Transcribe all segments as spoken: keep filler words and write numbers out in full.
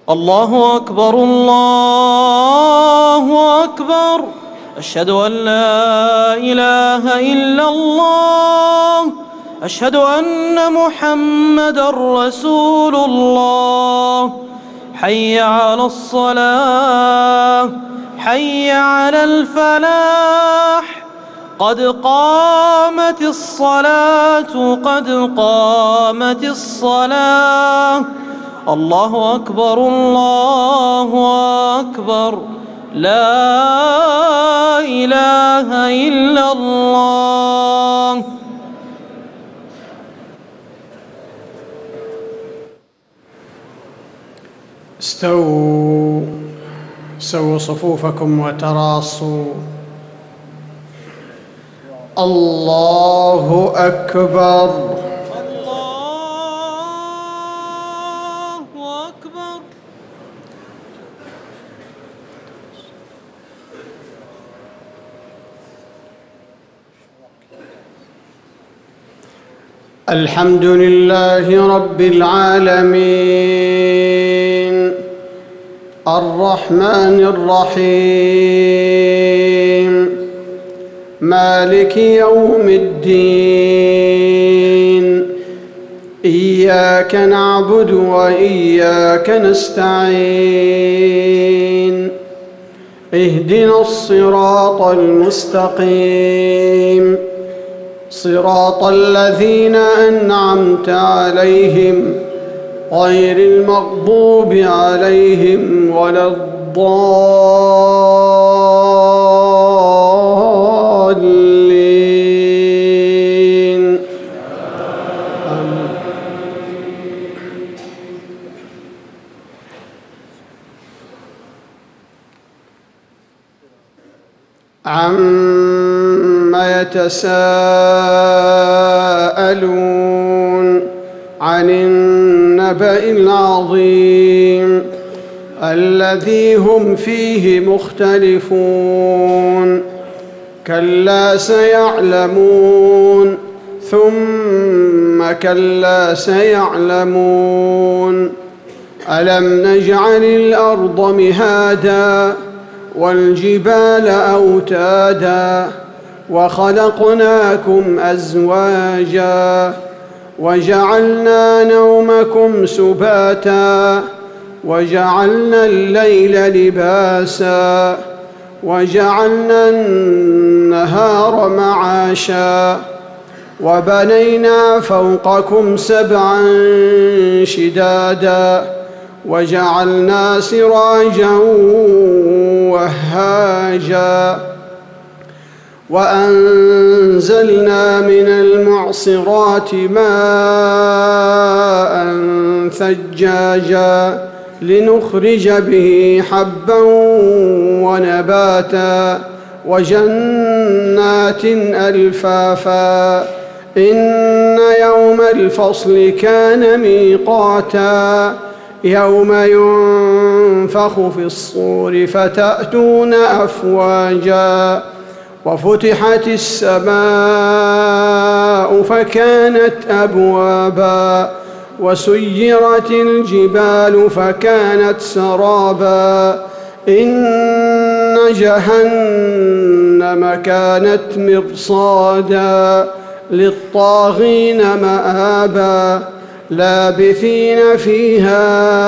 الله أكبر الله أكبر. أشهد أن لا إله إلا الله. أشهد أن محمدًا رسول الله. حي على الصلاة حي على الفلاح. قد قامت الصلاة قد قامت الصلاة. الله أكبر الله أكبر. لا إله إلا الله. استووا سووا صفوفكم وتراصوا. الله أكبر. الله أكبر. الحمد لله رب العالمين الرحمن الرحيم مالك يوم الدين. إياك نعبد وإياك نستعين. اهدنا الصراط المستقيم صراط الذين أنعمت عليهم غير المغضوب عليهم ولا الضالين. آمين. عما يتساءلون عن النبأ العظيم الذي هم فيه مختلفون. كلا سيعلمون ثم كلا سيعلمون. ألم نجعل الأرض مهادا والجبال أوتادا وخلقناكم أزواجا وجعلنا نومكم سباتا وجعلنا الليل لباسا وجعلنا النهار معاشا وبنينا فوقكم سبعا شدادا وجعلنا سراجا وهاجا وأنزلنا من المعصرات ماء ثجاجا لنخرج به حبا ونباتا وجنات ألفافا. إن يوم الفصل كان ميقاتا يوم ينفخ في الصور فتأتون أفواجا وفتحت السماء فكانت أبوابا وسيرت الجبال فكانت سرابا. إن جهنم كانت مرصادا للطاغين مآبا لابثين فيها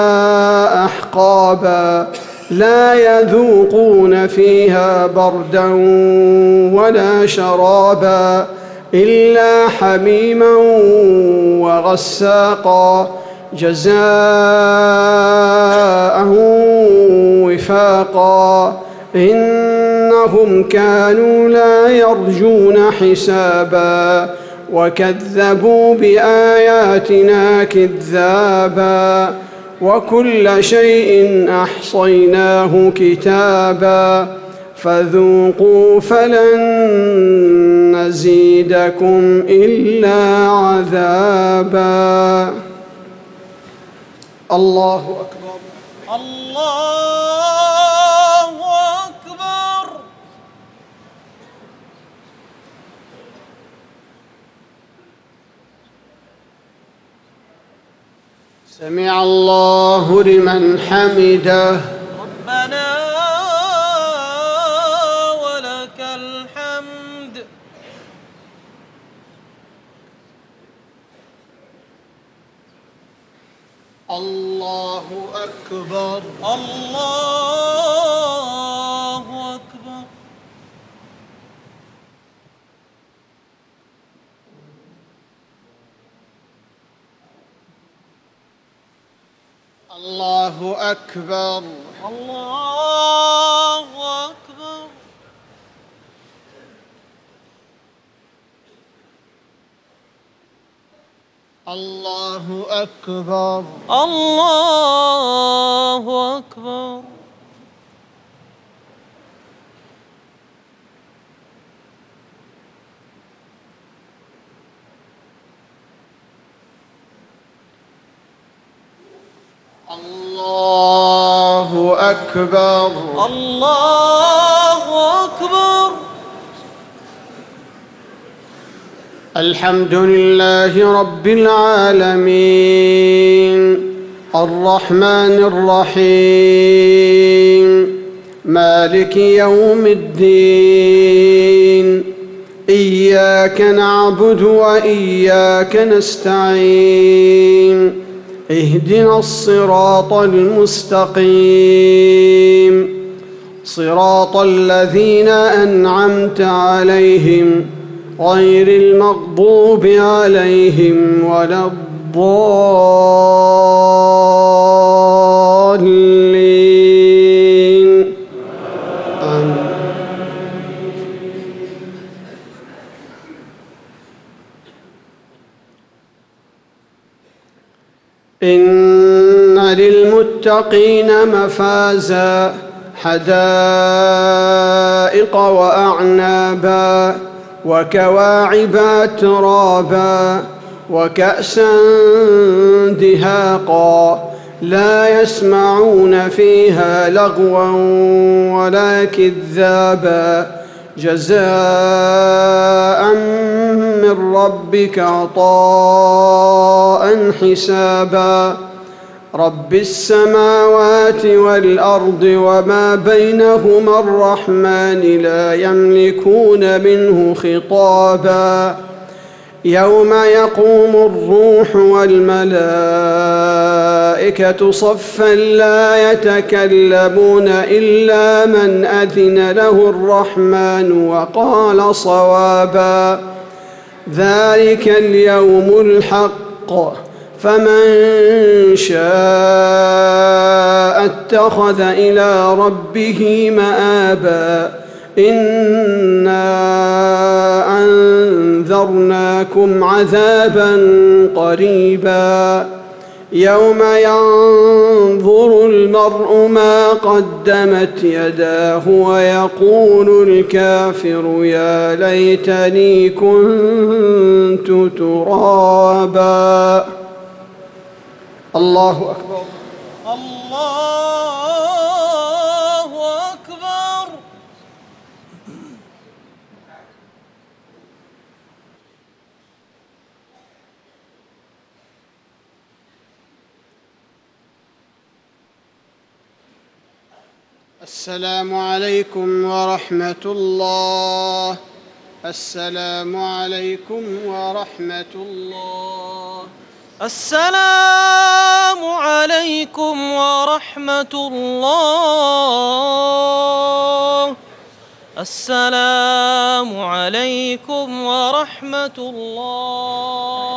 أحقابا لا يذوقون فيها بردا ولا شرابا إلا حميما وغساقا جزاء وفاقا. إنهم كانوا لا يرجون حسابا وكذبوا بآياتنا كذابا وكل شيء أحصيناه كتابا فذوقوا فلن نزيدكم إلا عذابا. الله أكبر. الله أكبر. سمع الله لمن حمده. ربنا ولك الحمد. الله أكبر. الله أكبر. الله أكبر. الله أكبر. الله أكبر. الله أكبر. الله أكبر. الله أكبر. الحمد لله رب العالمين الرحمن الرحيم مالك يوم الدين إياك نعبد وإياك نستعين اهدنا الصراط المستقيم صراط الذين أنعمت عليهم غير المغضوب عليهم ولا الضالين آمين. إن للمتقين مفازا حدائق وأعنابا وكواعب أترابا وكأسا دهاقا لا يسمعون فيها لغوا ولا كذابا جزاء من ربك عطاء حسابا رب السماوات والأرض وما بينهما الرحمن لا يملكون منه خطابا يوم يقوم الروح والملائكة صفا لا يتكلمون إلا من أذن له الرحمن وقال صوابا ذلك اليوم الحق فمن شاء اتخذ إلى ربه مآبا إنا أنذرناكم عذابا قريبا يوم ينظر المرء ما قدمت يداه ويقول الكافر يا ليتني كنت ترابا. الله أكبر. الله أكبر. السلام عليكم ورحمة الله. السلام عليكم ورحمة الله. السلام عليكم ورحمة الله. السلام عليكم ورحمة الله.